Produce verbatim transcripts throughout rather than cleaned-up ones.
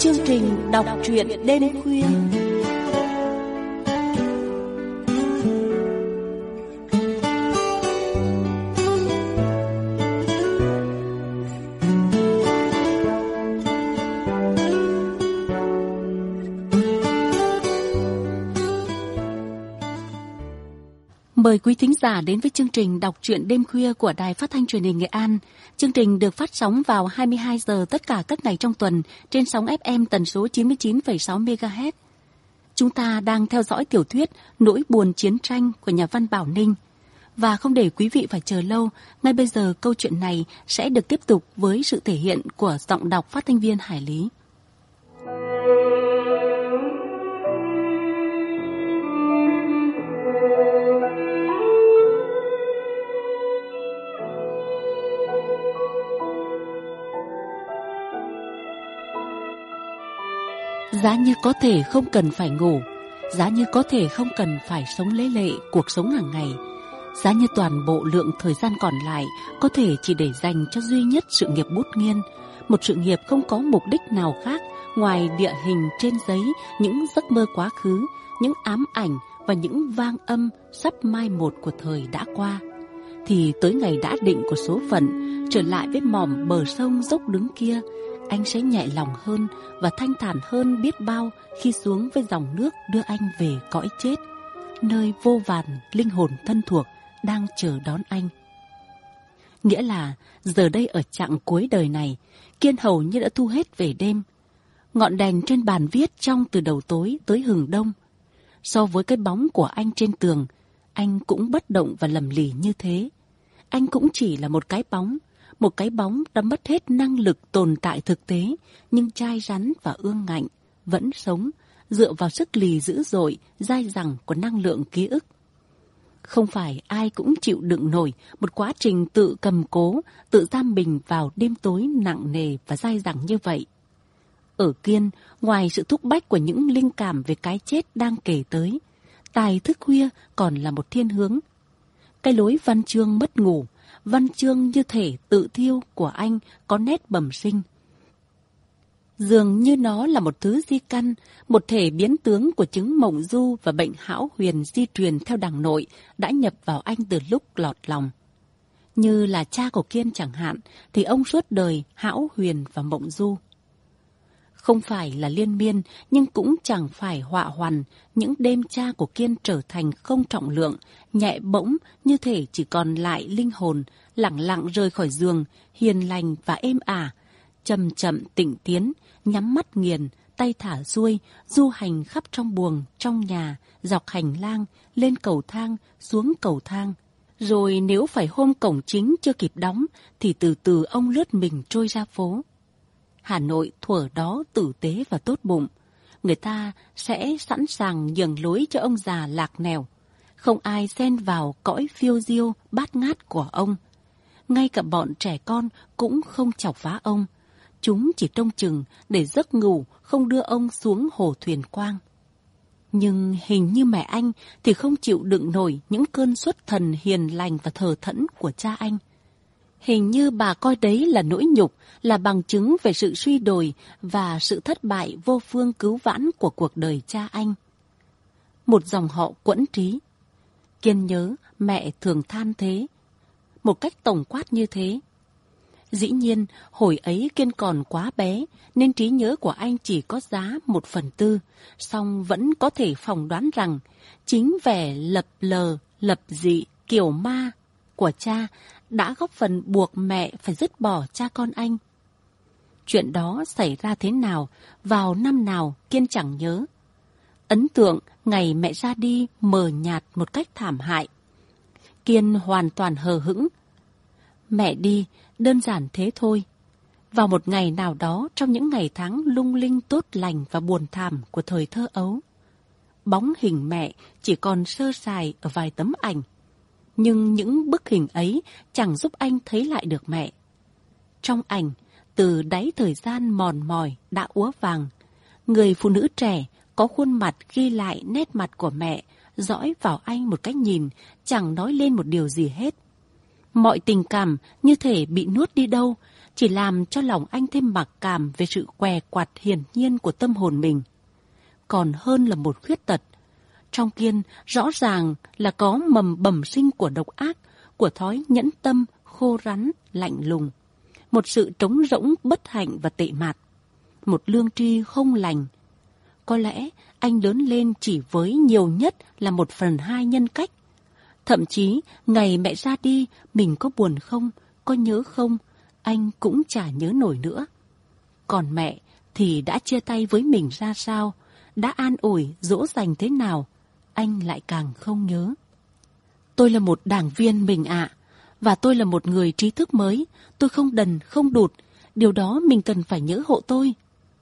chương trình đọc truyện đêm khuya. Mời quý thính giả đến với chương trình đọc truyện đêm khuya của Đài Phát thanh Truyền hình Nghệ An. Chương trình được phát sóng vào hai mươi hai giờ tất cả các ngày trong tuần trên sóng ép em tần số chín mươi chín phẩy sáu mê ga héc. Chúng ta đang theo dõi tiểu thuyết Nỗi buồn chiến tranh của nhà văn Bảo Ninh. Và không để quý vị phải chờ lâu, ngay bây giờ câu chuyện này sẽ được tiếp tục với sự thể hiện của giọng đọc phát thanh viên Hải Lý. Giá như có thể không cần phải ngủ, giá như có thể không cần phải sống lế lệ cuộc sống hàng ngày, giá như toàn bộ lượng thời gian còn lại có thể chỉ để dành cho duy nhất sự nghiệp bút nghiên, một sự nghiệp không có mục đích nào khác ngoài địa hình trên giấy, những giấc mơ quá khứ, những ám ảnh và những vang âm sắp mai một của thời đã qua, thì tới ngày đã định của số phận, trở lại với mỏm bờ sông dốc đứng kia, anh sẽ nhẹ lòng hơn và thanh thản hơn biết bao khi xuống với dòng nước đưa anh về cõi chết, nơi vô vàn linh hồn thân thuộc đang chờ đón anh. Nghĩa là giờ đây ở chặng cuối đời này, Kiên hầu như đã thu hết về đêm. Ngọn đèn trên bàn viết trong từ đầu tối tới hừng đông. So với cái bóng của anh trên tường, anh cũng bất động và lầm lì như thế. Anh cũng chỉ là một cái bóng, một cái bóng đã mất hết năng lực tồn tại thực tế, nhưng chai rắn và ương ngạnh, vẫn sống, dựa vào sức lì dữ dội, dai dẳng của năng lượng ký ức. Không phải ai cũng chịu đựng nổi một quá trình tự cầm cố, tự giam mình vào đêm tối nặng nề và dai dẳng như vậy. Ở Kiên, ngoài sự thúc bách của những linh cảm về cái chết đang kể tới, tài thức khuya còn là một thiên hướng. Cái lối văn chương mất ngủ, văn chương như thể tự thiêu của anh có nét bẩm sinh. Dường như nó là một thứ di căn, một thể biến tướng của chứng mộng du và bệnh hão huyền di truyền theo đàng nội đã nhập vào anh từ lúc lọt lòng. Như là cha của Kiên chẳng hạn, thì ông suốt đời hão huyền và mộng du. Không phải là liên miên, nhưng cũng chẳng phải họa hoàn, những đêm cha của Kiên trở thành không trọng lượng, nhẹ bỗng như thể chỉ còn lại linh hồn, lẳng lặng rời khỏi giường, hiền lành và êm ả, chậm chậm tịnh tiến, nhắm mắt nghiền, tay thả xuôi, du hành khắp trong buồng, trong nhà, dọc hành lang, lên cầu thang, xuống cầu thang. Rồi nếu phải hôm cổng chính chưa kịp đóng, thì từ từ ông lướt mình trôi ra phố. Hà Nội thuở đó tử tế và tốt bụng, người ta sẽ sẵn sàng nhường lối cho ông già lạc nẻo. Không ai xen vào cõi phiêu diêu bát ngát của ông. Ngay cả bọn trẻ con cũng không chọc phá ông. Chúng chỉ trông chừng để giấc ngủ không đưa ông xuống hồ thuyền quang. Nhưng hình như mẹ anh thì không chịu đựng nổi những cơn xuất thần hiền lành và thờ thẫn của cha anh. Hình như bà coi đấy là nỗi nhục, là bằng chứng về sự suy đồi và sự thất bại vô phương cứu vãn của cuộc đời cha anh. Một dòng họ quẫn trí. Kiên nhớ mẹ thường than thế, một cách tổng quát như thế. Dĩ nhiên, hồi ấy Kiên còn quá bé, nên trí nhớ của anh chỉ có giá một phần tư, song vẫn có thể phỏng đoán rằng chính vẻ lập lờ, lập dị, kiểu ma của cha đã góp phần buộc mẹ phải dứt bỏ cha con anh. Chuyện đó xảy ra thế nào, vào năm nào Kiên chẳng nhớ. Ấn tượng ngày mẹ ra đi mờ nhạt một cách thảm hại. Kiên hoàn toàn hờ hững. Mẹ đi, đơn giản thế thôi. Vào một ngày nào đó trong những ngày tháng lung linh tốt lành và buồn thảm của thời thơ ấu, bóng hình mẹ chỉ còn sơ sài ở vài tấm ảnh. Nhưng những bức hình ấy chẳng giúp anh thấy lại được mẹ. Trong ảnh, từ đáy thời gian mòn mỏi đã úa vàng, người phụ nữ trẻ có khuôn mặt ghi lại nét mặt của mẹ, dõi vào anh một cách nhìn, chẳng nói lên một điều gì hết. Mọi tình cảm như thể bị nuốt đi đâu, chỉ làm cho lòng anh thêm mặc cảm về sự què quặt hiển nhiên của tâm hồn mình. Còn hơn là một khuyết tật. Trong Kiên rõ ràng là có mầm bẩm sinh của độc ác, của thói nhẫn tâm, khô rắn, lạnh lùng. Một sự trống rỗng, bất hạnh và tệ mạt. Một lương tri không lành. Có lẽ anh lớn lên chỉ với nhiều nhất là một phần hai nhân cách. Thậm chí, ngày mẹ ra đi, mình có buồn không, có nhớ không, anh cũng chả nhớ nổi nữa. Còn mẹ thì đã chia tay với mình ra sao, đã an ủi, dỗ dành thế nào, anh lại càng không nhớ. Tôi là một đảng viên mình ạ, và tôi là một người trí thức mới, tôi không đần, không đụt, điều đó mình cần phải nhớ hộ tôi.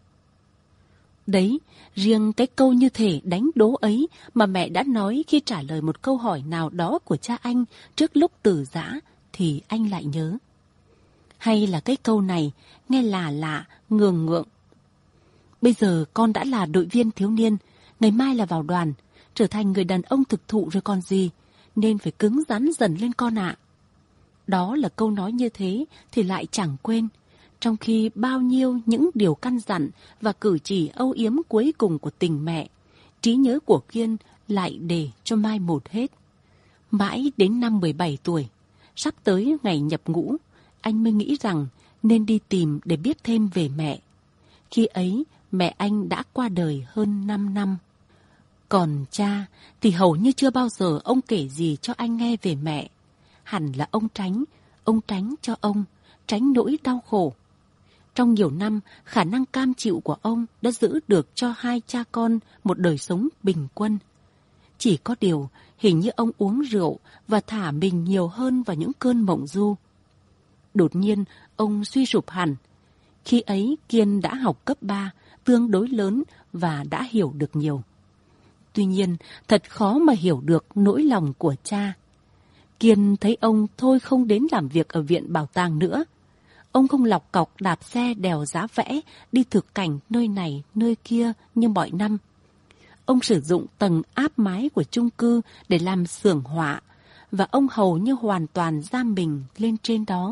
Đấy, riêng cái câu như thể đánh đố ấy mà mẹ đã nói khi trả lời một câu hỏi nào đó của cha anh trước lúc từ giã thì anh lại nhớ. Hay là cái câu này nghe lạ lạ, ngường ngượng. Bây giờ con đã là đội viên thiếu niên, ngày mai là vào đoàn, trở thành người đàn ông thực thụ rồi còn gì, nên phải cứng rắn dần lên con ạ. Đó là câu nói như thế thì lại chẳng quên, trong khi bao nhiêu những điều căn dặn và cử chỉ âu yếm cuối cùng của tình mẹ, trí nhớ của Kiên lại để cho mai một hết. Mãi đến năm mười bảy tuổi, sắp tới ngày nhập ngũ, anh mới nghĩ rằng nên đi tìm để biết thêm về mẹ. Khi ấy, mẹ anh đã qua đời hơn năm năm. Còn cha thì hầu như chưa bao giờ ông kể gì cho anh nghe về mẹ. Hẳn là ông tránh, ông tránh cho ông, tránh nỗi đau khổ. Trong nhiều năm, khả năng cam chịu của ông đã giữ được cho hai cha con một đời sống bình quân. Chỉ có điều, hình như ông uống rượu và thả mình nhiều hơn vào những cơn mộng du. Đột nhiên, ông suy sụp hẳn. Khi ấy, Kiên đã học cấp ba, tương đối lớn và đã hiểu được nhiều. Tuy nhiên, thật khó mà hiểu được nỗi lòng của cha. Kiên thấy ông thôi không đến làm việc ở viện bảo tàng nữa. Ông không lọc cọc đạp xe đèo giá vẽ, đi thực cảnh nơi này, nơi kia như mọi năm. Ông sử dụng tầng áp mái của chung cư để làm xưởng họa, và ông hầu như hoàn toàn giam mình lên trên đó.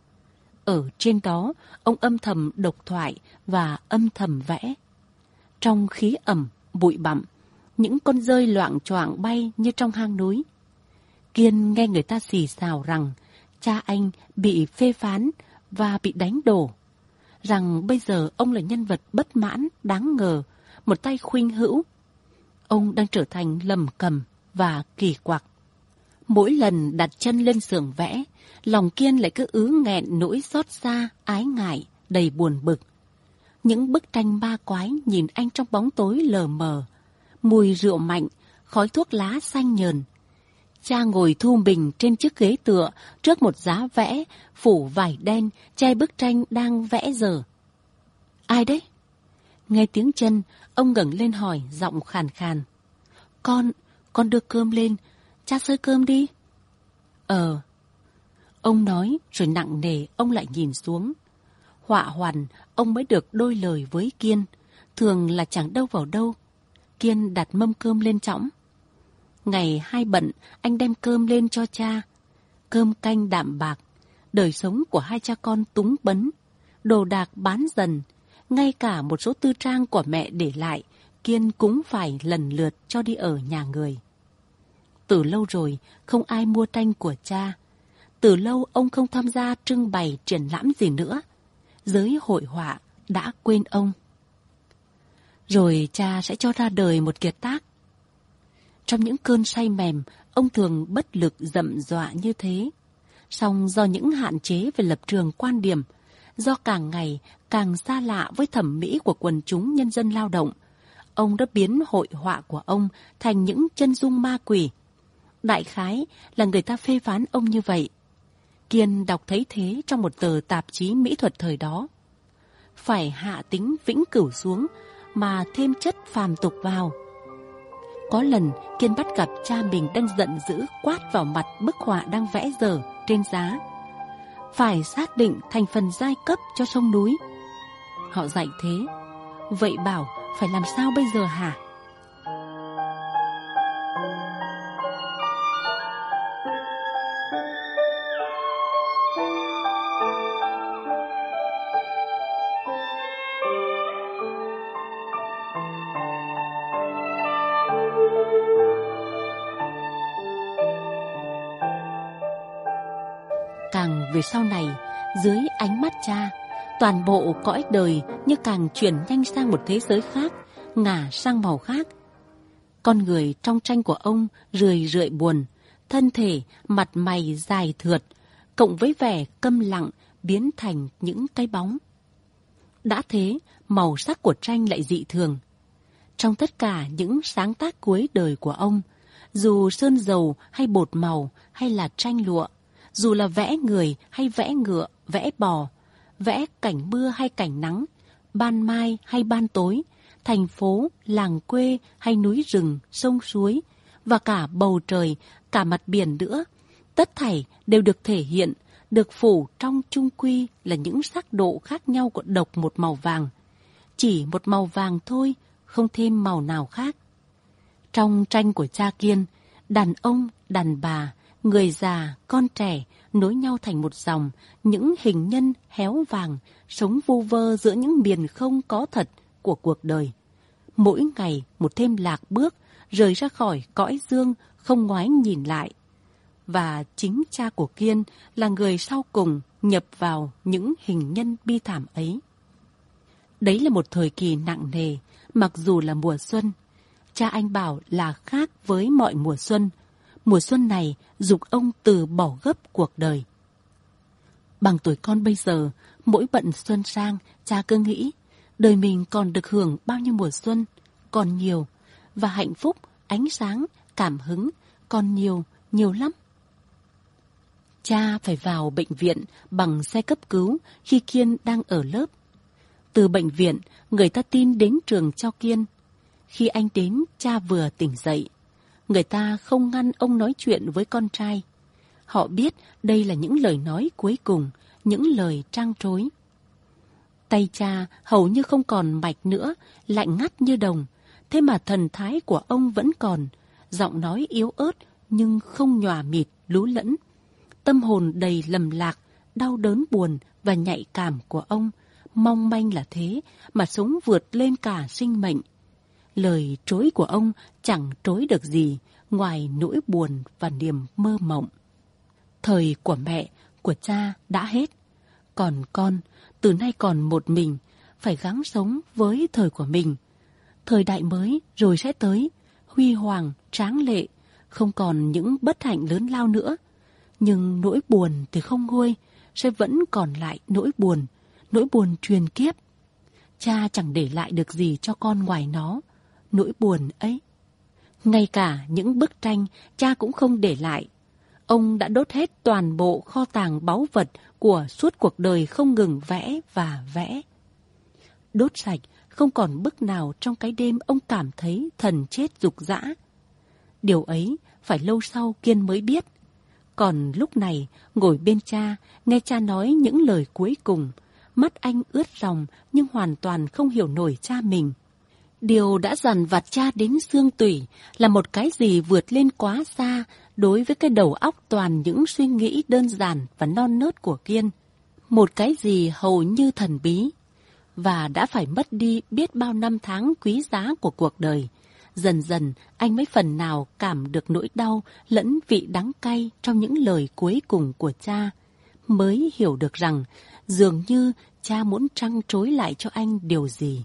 Ở trên đó, ông âm thầm độc thoại và âm thầm vẽ. Trong khí ẩm, bụi bặm, những con dơi loạng choạng bay như trong hang núi. Kiên nghe người ta xì xào rằng cha anh bị phê phán và bị đánh đổ, rằng bây giờ ông là nhân vật bất mãn, đáng ngờ, một tay khuynh hữu. Ông đang trở thành lầm cầm và kỳ quặc. Mỗi lần đặt chân lên xưởng vẽ, lòng Kiên lại cứ ứ nghẹn nỗi xót xa, ái ngại, đầy buồn bực. Những bức tranh ma quái nhìn anh trong bóng tối lờ mờ, mùi rượu mạnh, khói thuốc lá xanh nhờn. Cha ngồi thu mình trên chiếc ghế tựa trước một giá vẽ, phủ vải đen, che bức tranh đang vẽ dở. Ai đấy? Nghe tiếng chân, ông ngẩng lên hỏi giọng khàn khàn. Con, con đưa cơm lên, cha xơi cơm đi. Ờ. Ông nói rồi nặng nề ông lại nhìn xuống. Họa hoàn, ông mới được đôi lời với Kiên, thường là chẳng đâu vào đâu. Kiên đặt mâm cơm lên chõng. Ngày hai bận, anh đem cơm lên cho cha. Cơm canh đạm bạc, đời sống của hai cha con túng bấn, đồ đạc bán dần, ngay cả một số tư trang của mẹ để lại, Kiên cũng phải lần lượt cho đi ở nhà người. Từ lâu rồi, không ai mua tranh của cha. Từ lâu ông không tham gia trưng bày triển lãm gì nữa. Giới hội họa đã quên ông. Rồi cha sẽ cho ra đời một kiệt tác. Trong những cơn say mềm, ông thường bất lực dậm dọa như thế. Song do những hạn chế về lập trường quan điểm, do càng ngày càng xa lạ với thẩm mỹ của quần chúng nhân dân lao động, ông đã biến hội họa của ông thành những chân dung ma quỷ. Đại khái là người ta phê phán ông như vậy. Kiên đọc thấy thế trong một tờ tạp chí mỹ thuật thời đó. Phải hạ tính vĩnh cửu xuống mà thêm chất phàm tục vào. Có lần Kiên bắt gặp cha mình đang giận dữ quát vào mặt bức họa đang vẽ dở trên giá. Phải xác định thành phần giai cấp cho sông núi. Họ dạy thế. Vậy bảo phải làm sao bây giờ hả? càng về sau này, dưới ánh mắt cha, toàn bộ cõi đời như càng chuyển nhanh sang một thế giới khác, ngả sang màu khác. Con người trong tranh của ông rười rượi buồn, thân thể, mặt mày dài thượt, cộng với vẻ câm lặng biến thành những cái bóng. Đã thế, màu sắc của tranh lại dị thường. Trong tất cả những sáng tác cuối đời của ông, dù sơn dầu hay bột màu hay là tranh lụa, dù là vẽ người hay vẽ ngựa, vẽ bò, vẽ cảnh mưa hay cảnh nắng, ban mai hay ban tối, thành phố, làng quê hay núi rừng, sông suối, và cả bầu trời, cả mặt biển nữa, tất thảy đều được thể hiện, được phủ trong chung quy là những sắc độ khác nhau của độc một màu vàng. Chỉ một màu vàng thôi, không thêm màu nào khác. Trong tranh của cha Kiên, đàn ông, đàn bà, người già, con trẻ nối nhau thành một dòng, những hình nhân héo vàng, sống vu vơ giữa những miền không có thật của cuộc đời. Mỗi ngày một thêm lạc bước, rời ra khỏi cõi dương, không ngoái nhìn lại. Và chính cha của Kiên là người sau cùng nhập vào những hình nhân bi thảm ấy. Đấy là một thời kỳ nặng nề, mặc dù là mùa xuân. Cha anh bảo là khác với mọi mùa xuân. Mùa xuân này giục ông từ bỏ gấp cuộc đời. Bằng tuổi con bây giờ, mỗi bận xuân sang, cha cứ nghĩ đời mình còn được hưởng bao nhiêu mùa xuân, còn nhiều, và hạnh phúc, ánh sáng, cảm hứng, còn nhiều, nhiều lắm. Cha phải vào bệnh viện bằng xe cấp cứu khi Kiên đang ở lớp. Từ bệnh viện, người ta tin đến trường cho Kiên. Khi anh đến, cha vừa tỉnh dậy. Người ta không ngăn ông nói chuyện với con trai. Họ biết đây là những lời nói cuối cùng, những lời trăng trối. Tay cha hầu như không còn mạch nữa, lạnh ngắt như đồng. Thế mà thần thái của ông vẫn còn, giọng nói yếu ớt nhưng không nhòa mịt, lú lẫn. Tâm hồn đầy lầm lạc, đau đớn buồn và nhạy cảm của ông, mong manh là thế mà sống vượt lên cả sinh mệnh. Lời trối của ông chẳng trối được gì ngoài nỗi buồn và niềm mơ mộng. Thời của mẹ, của cha đã hết. Còn con, từ nay còn một mình, phải gắng sống với thời của mình. Thời đại mới rồi sẽ tới, huy hoàng, tráng lệ, không còn những bất hạnh lớn lao nữa. Nhưng nỗi buồn thì không nguôi, sẽ vẫn còn lại nỗi buồn, nỗi buồn truyền kiếp. Cha chẳng để lại được gì cho con ngoài nó, nỗi buồn ấy. Ngay cả những bức tranh cha cũng không để lại. Ông đã đốt hết toàn bộ kho tàng báu vật của suốt cuộc đời không ngừng vẽ và vẽ. Đốt sạch, không còn bức nào trong cái đêm ông cảm thấy thần chết rục rã. Điều ấy phải lâu sau Kiên mới biết. Còn lúc này, ngồi bên cha, nghe cha nói những lời cuối cùng, mắt anh ướt ròng nhưng hoàn toàn không hiểu nổi cha mình. Điều đã dằn vặt cha đến xương tủy là một cái gì vượt lên quá xa đối với cái đầu óc toàn những suy nghĩ đơn giản và non nớt của Kiên. Một cái gì hầu như thần bí. Và đã phải mất đi biết bao năm tháng quý giá của cuộc đời. Dần dần anh mới phần nào cảm được nỗi đau lẫn vị đắng cay trong những lời cuối cùng của cha. Mới hiểu được rằng dường như cha muốn trăng trối lại cho anh điều gì.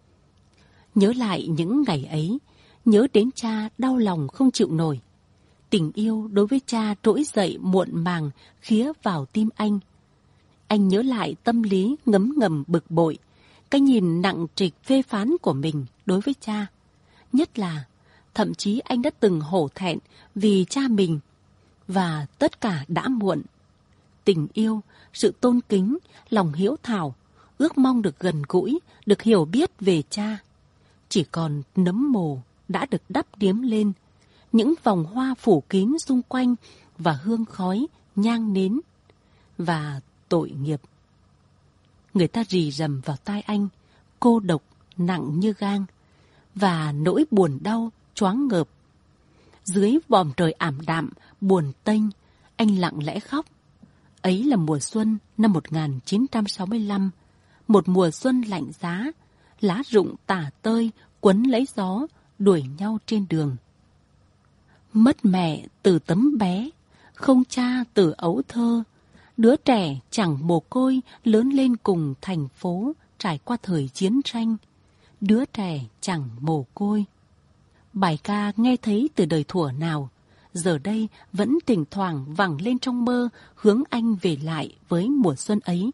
Nhớ lại những ngày ấy, nhớ đến cha đau lòng không chịu nổi. Tình yêu đối với cha trỗi dậy muộn màng khía vào tim anh. Anh nhớ lại tâm lý ngấm ngầm bực bội, cái nhìn nặng trịch phê phán của mình đối với cha. Nhất là, thậm chí anh đã từng hổ thẹn vì cha mình. Và tất cả đã muộn. Tình yêu, sự tôn kính, lòng hiếu thảo, ước mong được gần gũi, được hiểu biết về cha. Chỉ còn nấm mồ đã được đắp điếm lên, những vòng hoa phủ kín xung quanh và hương khói, nhang nến. Và tội nghiệp. Người ta rì rầm vào tai anh, cô độc, nặng như gang, và nỗi buồn đau, choáng ngợp. Dưới vòm trời ảm đạm, buồn tênh, anh lặng lẽ khóc. Ấy là mùa xuân năm một nghìn chín trăm sáu mươi lăm, một mùa xuân lạnh giá, lá rụng tả tơi, quấn lấy gió, đuổi nhau trên đường. Mất mẹ từ tấm bé, không cha từ ấu thơ, Đứa trẻ chẳng mồ côi lớn lên cùng thành phố trải qua thời chiến tranh. Đứa trẻ chẳng mồ côi. Bài ca nghe thấy từ đời thuở nào, giờ đây vẫn thỉnh thoảng vẳng lên trong mơ, hướng anh về lại với mùa xuân ấy.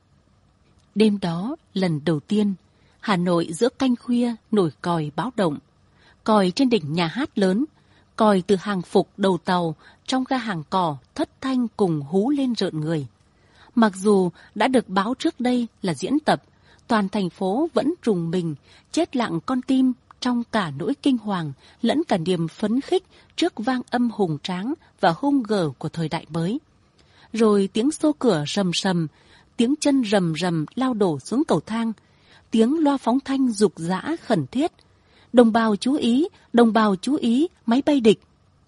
Đêm đó, lần đầu tiên, Hà Nội giữa canh khuya nổi còi báo động. Còi trên đỉnh nhà hát lớn, còi từ hàng phục đầu tàu trong ga hàng cỏ thất thanh cùng hú lên rợn người. Mặc dù đã được báo trước đây là diễn tập, toàn thành phố vẫn rùng mình, chết lặng con tim trong cả nỗi kinh hoàng lẫn cả niềm phấn khích trước vang âm hùng tráng và hung gở của thời đại mới. Rồi tiếng xô cửa rầm rầm, tiếng chân rầm rầm lao đổ xuống cầu thang, tiếng loa phóng thanh rục rã khẩn thiết. Đồng bào chú ý, đồng bào chú ý, máy bay địch.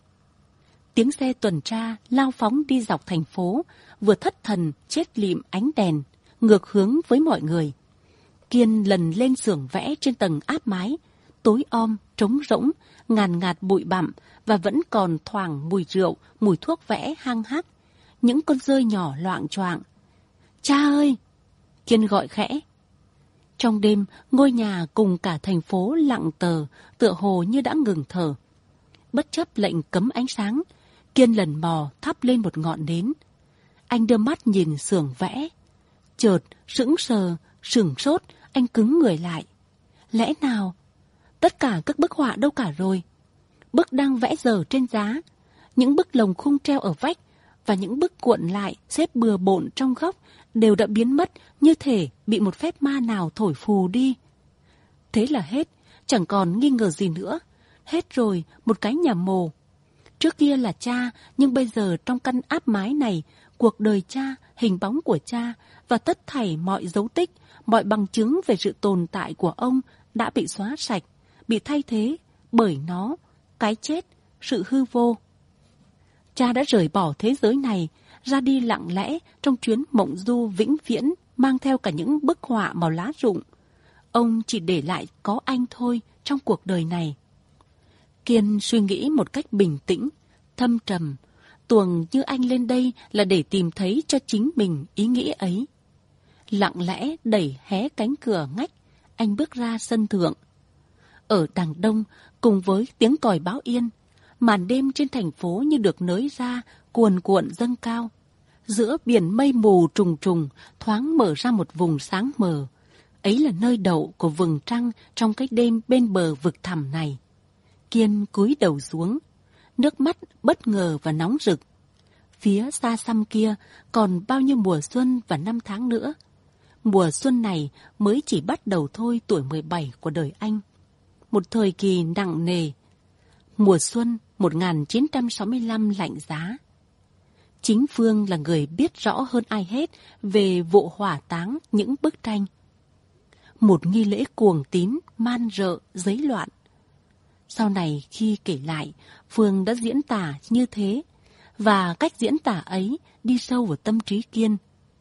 Tiếng xe tuần tra lao phóng đi dọc thành phố, vừa thất thần chết lịm ánh đèn, ngược hướng với mọi người. Kiên lần lên xưởng vẽ trên tầng áp mái, tối om, trống rỗng, ngàn ngạt bụi bặm và vẫn còn thoảng mùi rượu, mùi thuốc vẽ hăng hắc. Những con dơi nhỏ loạng choạng. Cha ơi! Kiên gọi khẽ. Trong đêm, ngôi nhà cùng cả thành phố lặng tờ, tựa hồ như đã ngừng thở. Bất chấp lệnh cấm ánh sáng, Kiên lần mò thắp lên một ngọn nến. Anh đưa mắt nhìn xưởng vẽ. Chợt, sững sờ, sửng sốt, anh cứng người lại. Lẽ nào? Tất cả các bức họa đâu cả rồi? Bức đang vẽ dở trên giá, những bức lồng khung treo ở vách và những bức cuộn lại xếp bừa bộn trong góc đều đã biến mất như thể bị một phép ma nào thổi phù đi. Thế là hết, chẳng còn nghi ngờ gì nữa. Hết rồi, một cái nhà mồ. Trước kia là cha, nhưng bây giờ trong căn áp mái này, cuộc đời cha, hình bóng của cha và tất thảy mọi dấu tích, mọi bằng chứng về sự tồn tại của ông đã bị xóa sạch, bị thay thế bởi nó, cái chết, sự hư vô. Cha đã rời bỏ thế giới này, ra đi lặng lẽ trong chuyến mộng du vĩnh viễn, mang theo cả những bức họa màu lá rụng. Ông chỉ để lại có anh thôi trong cuộc đời này. Kiên suy nghĩ một cách bình tĩnh, thâm trầm. Tuồng như anh lên đây là để tìm thấy cho chính mình ý nghĩ ấy. Lặng lẽ đẩy hé cánh cửa ngách, anh bước ra sân thượng. Ở đằng đông, cùng với tiếng còi báo yên, màn đêm trên thành phố như được nới ra, cuồn cuộn dâng cao. Giữa biển mây mù trùng trùng, thoáng mở ra một vùng sáng mờ. Ấy là nơi đậu của vầng trăng trong cái đêm bên bờ vực thẳm này. Kiên cúi đầu xuống, nước mắt bất ngờ và nóng rực. Phía xa xăm kia còn bao nhiêu mùa xuân và năm tháng nữa. Mùa xuân này mới chỉ bắt đầu thôi tuổi mười bảy của đời anh. Một thời kỳ nặng nề. Mùa xuân một nghìn chín trăm sáu mươi lăm lạnh giá. Chính Phương là người biết rõ hơn ai hết về vụ hỏa táng những bức tranh. Một nghi lễ cuồng tín, man rợ, giấy loạn. Sau này khi kể lại, Phương đã diễn tả như thế, và cách diễn tả ấy đi sâu vào tâm trí Kiên.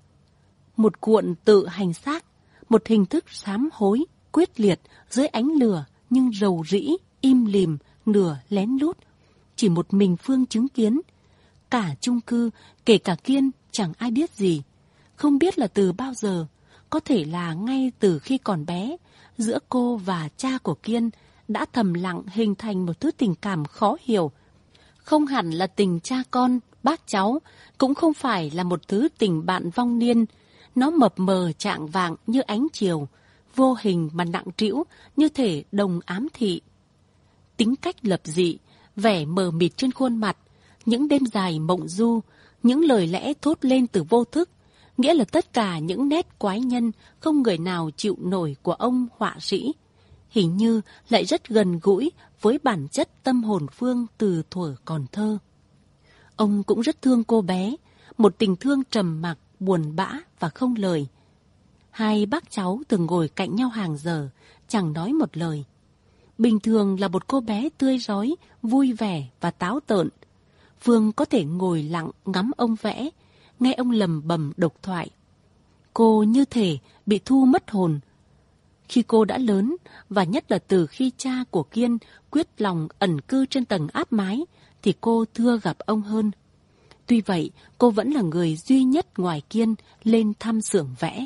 Một cuộn tự hành xác, một hình thức sám hối, quyết liệt dưới ánh lửa nhưng rầu rĩ, im lìm, nửa lén lút. Chỉ một mình Phương chứng kiến. Cả chung cư, kể cả Kiên, chẳng ai biết gì. Không biết là từ bao giờ, có thể là ngay từ khi còn bé, giữa cô và cha của Kiên đã thầm lặng hình thành một thứ tình cảm khó hiểu. Không hẳn là tình cha con, bác cháu, cũng không phải là một thứ tình bạn vong niên. Nó mập mờ chạng vạng như ánh chiều, vô hình mà nặng trĩu như thể đồng ám thị. Tính cách lập dị, vẻ mờ mịt trên khuôn mặt, những đêm dài mộng du, những lời lẽ thốt lên từ vô thức, nghĩa là tất cả những nét quái nhân không người nào chịu nổi của ông họa sĩ, hình như lại rất gần gũi với bản chất tâm hồn Phương từ thuở còn thơ. Ông cũng rất thương cô bé, một tình thương trầm mặc, buồn bã và không lời. Hai bác cháu từng ngồi cạnh nhau hàng giờ, chẳng nói một lời. Bình thường là một cô bé tươi rói, vui vẻ và táo tợn. Phương có thể ngồi lặng ngắm ông vẽ, nghe ông lầm bầm độc thoại. Cô như thể bị thu mất hồn. Khi cô đã lớn, và nhất là từ khi cha của Kiên quyết lòng ẩn cư trên tầng áp mái, thì cô thưa gặp ông hơn. Tuy vậy, cô vẫn là người duy nhất ngoài Kiên lên thăm xưởng vẽ.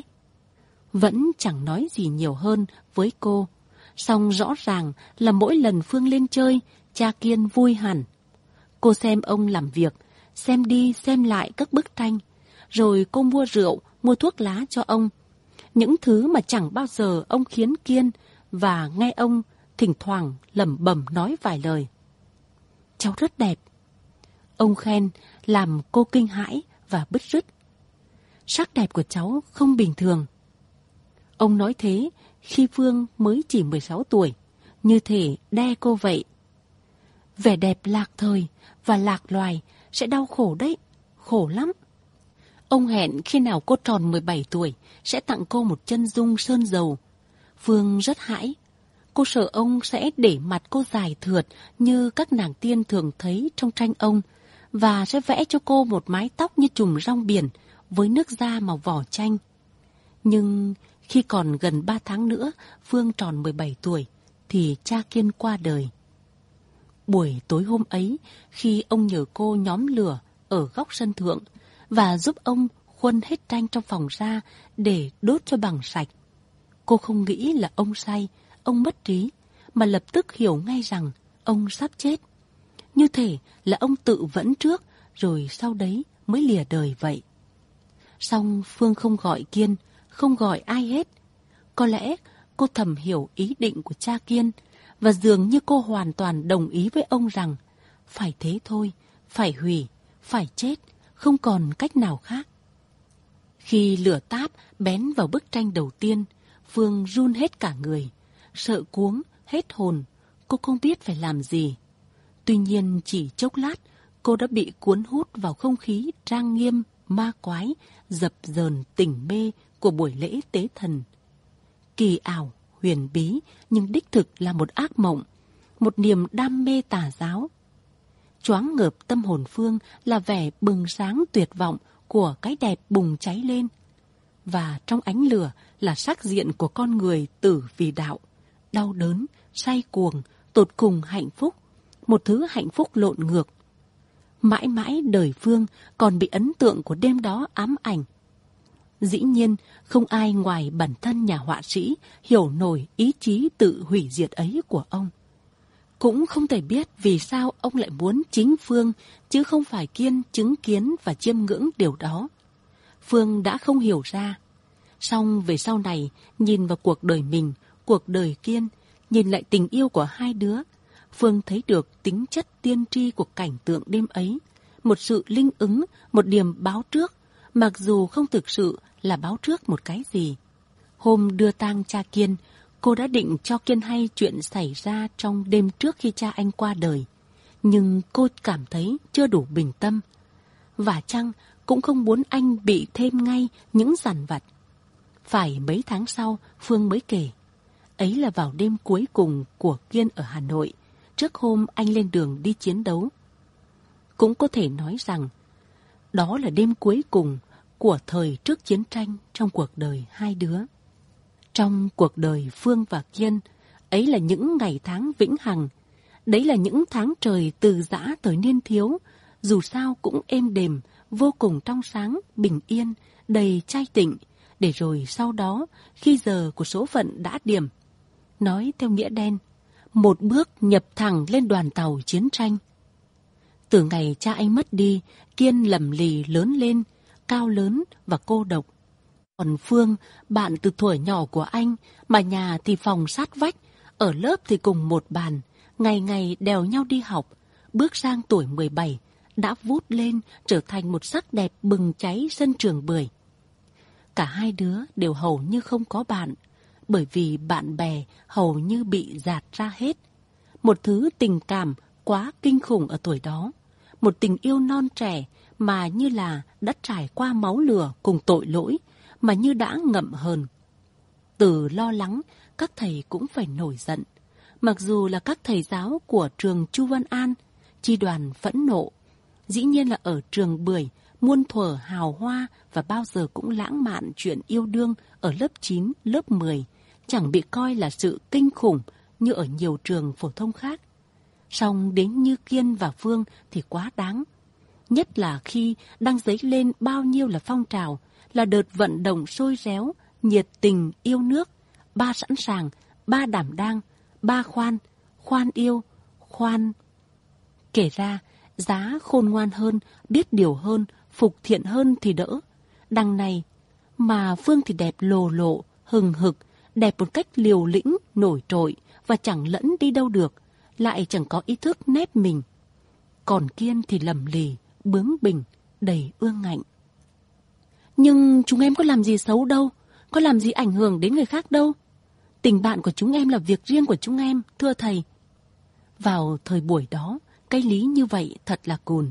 Vẫn chẳng nói gì nhiều hơn với cô. Song rõ ràng là mỗi lần Phương lên chơi, cha Kiên vui hẳn. Cô xem ông làm việc, xem đi xem lại các bức tranh. Rồi cô mua rượu, mua thuốc lá cho ông. Những thứ mà chẳng bao giờ ông khiến Kiên, và nghe ông thỉnh thoảng lẩm bẩm nói vài lời. Cháu rất đẹp. Ông khen làm cô kinh hãi và bứt rứt. Sắc đẹp của cháu không bình thường. Ông nói thế khi Phương mới chỉ mười sáu tuổi, như thể đe cô vậy. Vẻ đẹp lạc thời và lạc loài sẽ đau khổ đấy, khổ lắm. Ông hẹn khi nào cô tròn mười bảy tuổi sẽ tặng cô một chân dung sơn dầu. Phương rất hãi. Cô sợ ông sẽ để mặt cô dài thượt như các nàng tiên thường thấy trong tranh ông, và sẽ vẽ cho cô một mái tóc như chùm rong biển với nước da màu vỏ chanh. Nhưng khi còn gần ba tháng nữa Phương tròn mười bảy tuổi thì cha Kiên qua đời. Buổi tối hôm ấy, khi ông nhờ cô nhóm lửa ở góc sân thượng và giúp ông khuân hết tranh trong phòng ra để đốt cho bằng sạch, cô không nghĩ là ông say, ông mất trí, mà lập tức hiểu ngay rằng ông sắp chết. Như thể là ông tự vẫn trước, rồi sau đấy mới lìa đời vậy. Song Phương không gọi Kiên, không gọi ai hết. Có lẽ cô thầm hiểu ý định của cha Kiên, và dường như cô hoàn toàn đồng ý với ông rằng phải thế thôi, phải hủy, phải chết, không còn cách nào khác. Khi lửa táp bén vào bức tranh đầu tiên, Phương run hết cả người, sợ cuống, hết hồn, cô không biết phải làm gì. Tuy nhiên chỉ chốc lát, cô đã bị cuốn hút vào không khí trang nghiêm, ma quái, dập dờn tỉnh mê của buổi lễ tế thần. Kỳ ảo, huyền bí, nhưng đích thực là một ác mộng, một niềm đam mê tà giáo. Choáng ngợp tâm hồn Phương là vẻ bừng sáng tuyệt vọng của cái đẹp bùng cháy lên. Và trong ánh lửa là sắc diện của con người tử vì đạo, đau đớn, say cuồng, tột cùng hạnh phúc, một thứ hạnh phúc lộn ngược. Mãi mãi đời Phương còn bị ấn tượng của đêm đó ám ảnh. Dĩ nhiên, không ai ngoài bản thân nhà họa sĩ hiểu nổi ý chí tự hủy diệt ấy của ông. Cũng không thể biết vì sao ông lại muốn chính Phương, chứ không phải Kiên chứng kiến và chiêm ngưỡng điều đó. Phương đã không hiểu ra. Song về sau này, nhìn vào cuộc đời mình, cuộc đời Kiên, nhìn lại tình yêu của hai đứa, Phương thấy được tính chất tiên tri của cảnh tượng đêm ấy, một sự linh ứng, một điểm báo trước, mặc dù không thực sự là báo trước một cái gì. Hôm đưa tang cha Kiên, cô đã định cho Kiên hay chuyện xảy ra trong đêm trước khi cha anh qua đời, nhưng cô cảm thấy chưa đủ bình tâm. Và chăng cũng không muốn anh bị thêm ngay những dằn vặt. Phải mấy tháng sau, Phương mới kể. Ấy là vào đêm cuối cùng của Kiên ở Hà Nội, trước hôm anh lên đường đi chiến đấu. Cũng có thể nói rằng, đó là đêm cuối cùng của thời trước chiến tranh trong cuộc đời hai đứa. Trong cuộc đời Phương và Kiên, ấy là những ngày tháng vĩnh hằng. Đấy là những tháng trời từ dã thời niên thiếu, dù sao cũng êm đềm, vô cùng trong sáng, bình yên, đầy chai tịnh, để rồi sau đó, khi giờ của số phận đã điểm, nói theo nghĩa đen, một bước nhập thẳng lên đoàn tàu chiến tranh. Từ ngày cha anh mất đi, Kiên lầm lì lớn lên, cao lớn và cô độc. Còn Phương, bạn từ thuở nhỏ của anh, mà nhà thì phòng sát vách, ở lớp thì cùng một bàn, ngày ngày đèo nhau đi học, bước sang tuổi mười bảy, đã vút lên trở thành một sắc đẹp bừng cháy sân trường bưởi. Cả hai đứa đều hầu như không có bạn, bởi vì bạn bè hầu như bị dạt ra hết. Một thứ tình cảm quá kinh khủng ở tuổi đó, một tình yêu non trẻ mà như là đã trải qua máu lửa cùng tội lỗi, mà như đã ngậm hờn. Từ lo lắng, các thầy cũng phải nổi giận. Mặc dù là các thầy giáo của trường Chu Văn An, chi đoàn phẫn nộ. Dĩ nhiên là ở trường Bưởi, muôn thuở hào hoa và bao giờ cũng lãng mạn chuyện yêu đương ở lớp chín, lớp mười, chẳng bị coi là sự kinh khủng như ở nhiều trường phổ thông khác. Song đến như Kiên và Phương thì quá đáng. nhất là khi đang dấy lên bao nhiêu là phong trào, là đợt vận động sôi réo, nhiệt tình yêu nước, ba sẵn sàng, ba đảm đang, ba khoan, khoan yêu, khoan. Kể ra, giá khôn ngoan hơn, biết điều hơn, phục thiện hơn thì đỡ. Đằng này, mà Phương thì đẹp lồ lộ, hừng hực, đẹp một cách liều lĩnh, nổi trội và chẳng lẫn đi đâu được, lại chẳng có ý thức nép mình. Còn Kiên thì lầm lì, bướng bỉnh, đầy ương ngạnh. Nhưng chúng em có làm gì xấu đâu, có làm gì ảnh hưởng đến người khác đâu. Tình bạn của chúng em là việc riêng của chúng em, thưa thầy. Vào thời buổi đó, cái lý như vậy thật là cùn.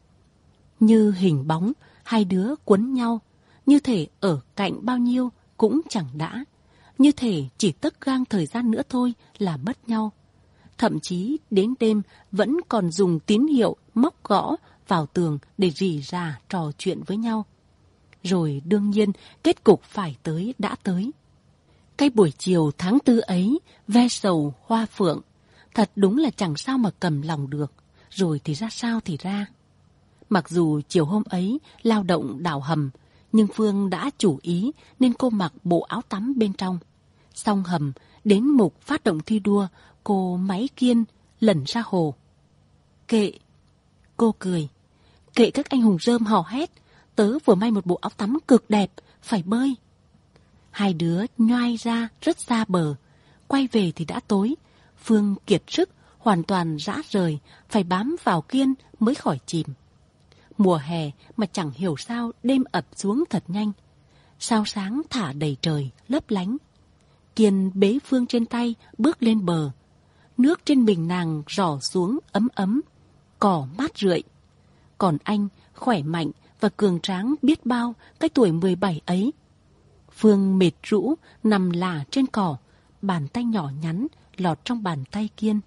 Như hình bóng, hai đứa quấn nhau, như thể ở cạnh bao nhiêu cũng chẳng đã, như thể chỉ tấc gang thời gian nữa thôi là mất nhau. Thậm chí đến đêm vẫn còn dùng tín hiệu móc gõ vào tường để rỉ rả trò chuyện với nhau. Rồi đương nhiên kết cục phải tới đã tới. Cái buổi chiều tháng tư ấy, ve sầu hoa phượng, thật đúng là chẳng sao mà cầm lòng được, rồi thì ra sao thì ra. Mặc dù chiều hôm ấy lao động đào hầm, nhưng Phương đã chủ ý nên cô mặc bộ áo tắm bên trong. Xong hầm, đến mục phát động thi đua, cô máy Kiên lẩn ra hồ. Kệ, cô cười, kệ các anh hùng rơm hò hét, tớ vừa may một bộ áo tắm cực đẹp, phải bơi. Hai đứa nhoai ra rất xa bờ, quay về thì đã tối. Phương kiệt sức, hoàn toàn rã rời, phải bám vào Kiên mới khỏi chìm. Mùa hè mà chẳng hiểu sao đêm ập xuống thật nhanh. Sao sáng thả đầy trời, lấp lánh. Kiên bế Phương trên tay, bước lên bờ. Nước trên mình nàng rỏ xuống ấm ấm, cỏ mát rượi. Còn anh, khỏe mạnh và cường tráng biết bao cái tuổi mười bảy ấy. Phương mệt rũ, nằm lả trên cỏ, bàn tay nhỏ nhắn lọt trong bàn tay Kiên.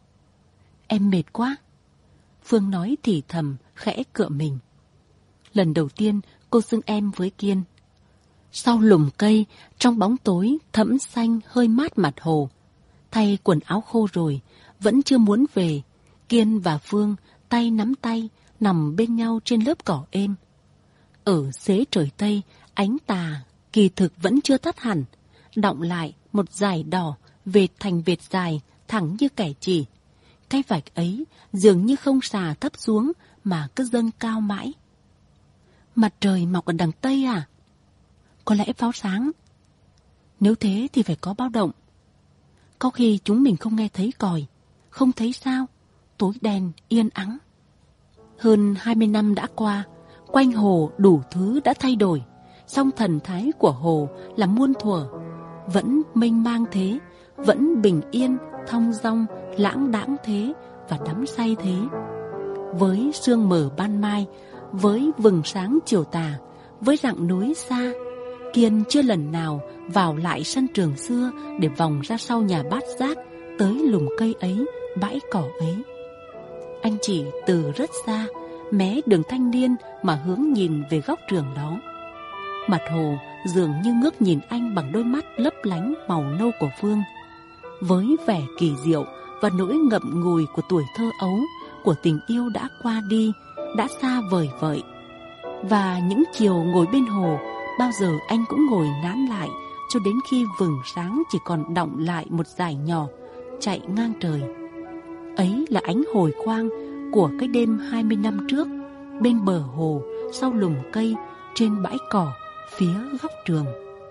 Em mệt quá. Phương nói thì thầm, khẽ cựa mình. Lần đầu tiên cô xưng em với Kiên. Sau lùm cây, trong bóng tối thẫm xanh hơi mát mặt hồ. Thay quần áo khô rồi, vẫn chưa muốn về. Kiên và Phương tay nắm tay, nằm bên nhau trên lớp cỏ êm. Ở xế trời Tây, ánh tà kỳ thực vẫn chưa tắt hẳn, đọng lại một dải đỏ vệt thành vệt dài, thẳng như kẻ chỉ. Cái vạch ấy dường như không xà thấp xuống mà cứ dâng cao mãi. Mặt trời mọc ở đằng Tây à? Có lẽ pháo sáng. Nếu thế thì phải có báo động. Có khi chúng mình không nghe thấy còi, không thấy sao, tối đen yên ắng. Hơn hai mươi năm đã qua, quanh hồ đủ thứ đã thay đổi, song thần thái của hồ là muôn thuở, vẫn mênh mang thế, vẫn bình yên, thong dong, lãng đãng thế và đắm say thế. Với sương mờ ban mai, với vầng sáng chiều tà, với rặng núi xa, Kiên chưa lần nào vào lại sân trường xưa để vòng ra sau nhà bát giác, tới lùm cây ấy, bãi cỏ ấy. Anh chỉ từ rất xa, mé đường Thanh Niên mà hướng nhìn về góc trường đó. Mặt hồ dường như ngước nhìn anh bằng đôi mắt lấp lánh màu nâu của Phương. Với vẻ kỳ diệu và nỗi ngậm ngùi của tuổi thơ ấu, của tình yêu đã qua đi, đã xa vời vợi. Và những chiều ngồi bên hồ, bao giờ anh cũng ngồi nán lại cho đến khi vầng sáng chỉ còn đọng lại một dải nhỏ chạy ngang trời. Ấy là ánh hồi quang của cái đêm hai mươi năm trước, bên bờ hồ, sau lùm cây, trên bãi cỏ, phía góc trường.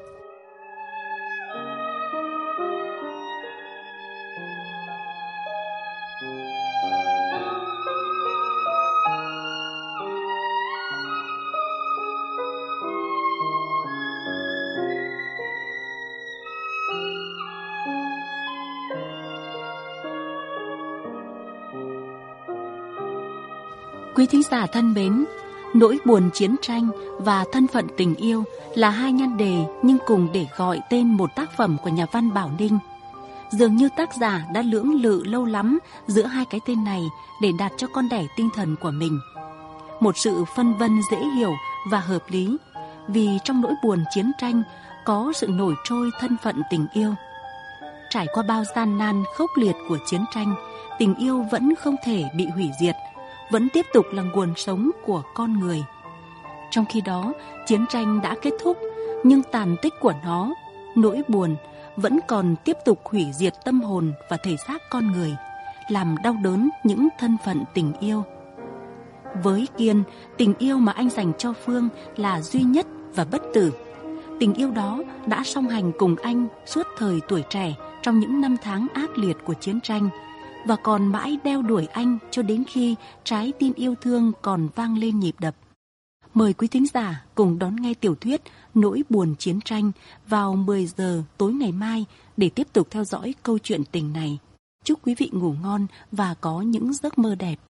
Quý thính giả thân mến, nỗi buồn chiến tranh và thân phận tình yêu là hai nhan đề nhưng cùng để gọi tên một tác phẩm của nhà văn Bảo Ninh. Dường như tác giả đã lưỡng lự lâu lắm giữa hai cái tên này để đặt cho con đẻ tinh thần của mình. Một sự phân vân dễ hiểu và hợp lý, vì trong nỗi buồn chiến tranh có sự nổi trôi thân phận tình yêu. Trải qua bao gian nan khốc liệt của chiến tranh, tình yêu vẫn không thể bị hủy diệt, vẫn tiếp tục là nguồn sống của con người. Trong khi đó, chiến tranh đã kết thúc, nhưng tàn tích của nó, nỗi buồn, vẫn còn tiếp tục hủy diệt tâm hồn và thể xác con người, làm đau đớn những thân phận tình yêu. Với Kiên, tình yêu mà anh dành cho Phương là duy nhất và bất tử. Tình yêu đó đã song hành cùng anh suốt thời tuổi trẻ trong những năm tháng ác liệt của chiến tranh, và còn mãi đeo đuổi anh cho đến khi trái tim yêu thương còn vang lên nhịp đập. Mời quý thính giả cùng đón nghe tiểu thuyết Nỗi buồn chiến tranh vào mười giờ tối ngày mai để tiếp tục theo dõi câu chuyện tình này. Chúc quý vị ngủ ngon và có những giấc mơ đẹp.